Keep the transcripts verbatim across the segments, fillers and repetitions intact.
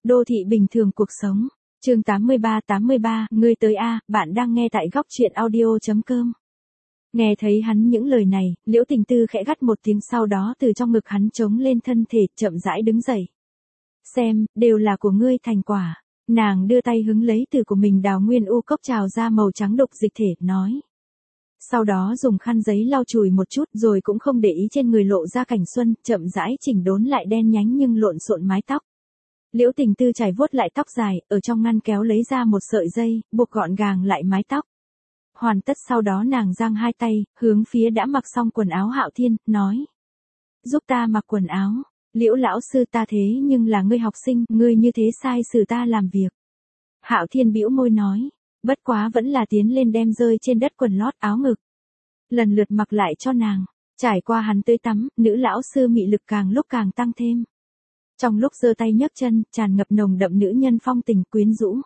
Đô thị bình thường cuộc sống. Chương tám mươi ba tám mươi ba, ngươi tới a, bạn đang nghe tại góc truyện audio chấm com. Nghe thấy hắn những lời này, Liễu Tình Tư khẽ gắt một tiếng, sau đó từ trong ngực hắn trống lên thân thể, chậm rãi đứng dậy. Xem, đều là của ngươi thành quả. Nàng đưa tay hứng lấy từ của mình đào nguyên u cốc trào ra màu trắng đục dịch thể, nói. Sau đó dùng khăn giấy lau chùi một chút rồi cũng không để ý trên người lộ ra cảnh xuân, chậm rãi chỉnh đốn lại đen nhánh nhưng lộn xộn mái tóc. Liễu Tình Tư chải vuốt lại tóc dài, ở trong ngăn kéo lấy ra một sợi dây, buộc gọn gàng lại mái tóc. Hoàn tất sau đó nàng giang hai tay, hướng phía đã mặc xong quần áo Hạo Thiên, nói. Giúp ta mặc quần áo. Liễu lão sư, ta thế nhưng là ngươi học sinh, ngươi như thế sai xử ta làm việc. Hạo Thiên bĩu môi nói. Bất quá vẫn là tiến lên đem rơi trên đất quần lót áo ngực. Lần lượt mặc lại cho nàng. Trải qua hắn tưới tắm, nữ lão sư mị lực càng lúc càng tăng thêm. Trong lúc giơ tay nhấc chân, tràn ngập nồng đậm nữ nhân phong tình quyến rũ.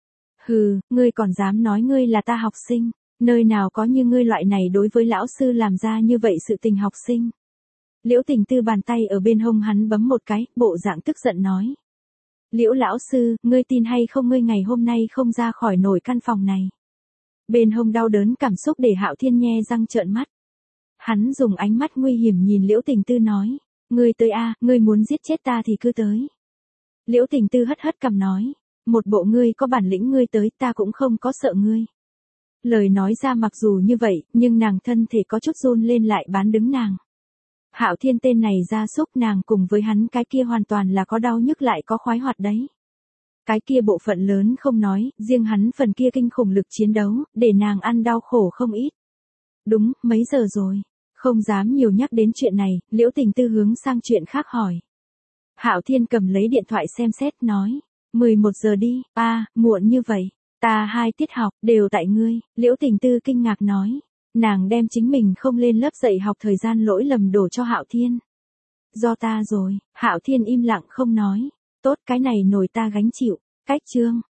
Hừ, ngươi còn dám nói ngươi là ta học sinh, nơi nào có như ngươi loại này đối với lão sư làm ra như vậy sự tình học sinh. Liễu Tình Tư bàn tay ở bên hông hắn bấm một cái, bộ dạng tức giận nói. Liễu lão sư, ngươi tin hay không ngươi ngày hôm nay không ra khỏi nổi căn phòng này. Bên hông đau đớn cảm xúc để Hạo Thiên nhe răng trợn mắt. Hắn dùng ánh mắt nguy hiểm nhìn Liễu Tình Tư nói. Ngươi tới a, ngươi muốn giết chết ta thì cứ tới. Liễu Tình Tư hất hất cằm nói. Một bộ ngươi có bản lĩnh ngươi tới, ta cũng không có sợ ngươi. Lời nói ra mặc dù như vậy, nhưng nàng thân thể có chút run lên lại bán đứng nàng. Hạo Thiên tên này ra xúc, nàng cùng với hắn cái kia hoàn toàn là có đau nhức lại có khoái hoạt đấy. Cái kia bộ phận lớn không nói, riêng hắn phần kia kinh khủng lực chiến đấu, để nàng ăn đau khổ không ít. Đúng, mấy giờ rồi? Không dám nhiều nhắc đến chuyện này, Liễu Tình Tư hướng sang chuyện khác hỏi. Hạo Thiên cầm lấy điện thoại xem xét, nói. mười một giờ đi, a, à, muộn như vậy. Ta hai tiết học, đều tại ngươi. Liễu Tình Tư kinh ngạc nói. Nàng đem chính mình không lên lớp dạy học thời gian lỗi lầm đổ cho Hạo Thiên. Do ta rồi. Hạo Thiên im lặng không nói. Tốt, cái này nổi ta gánh chịu. Cách chương.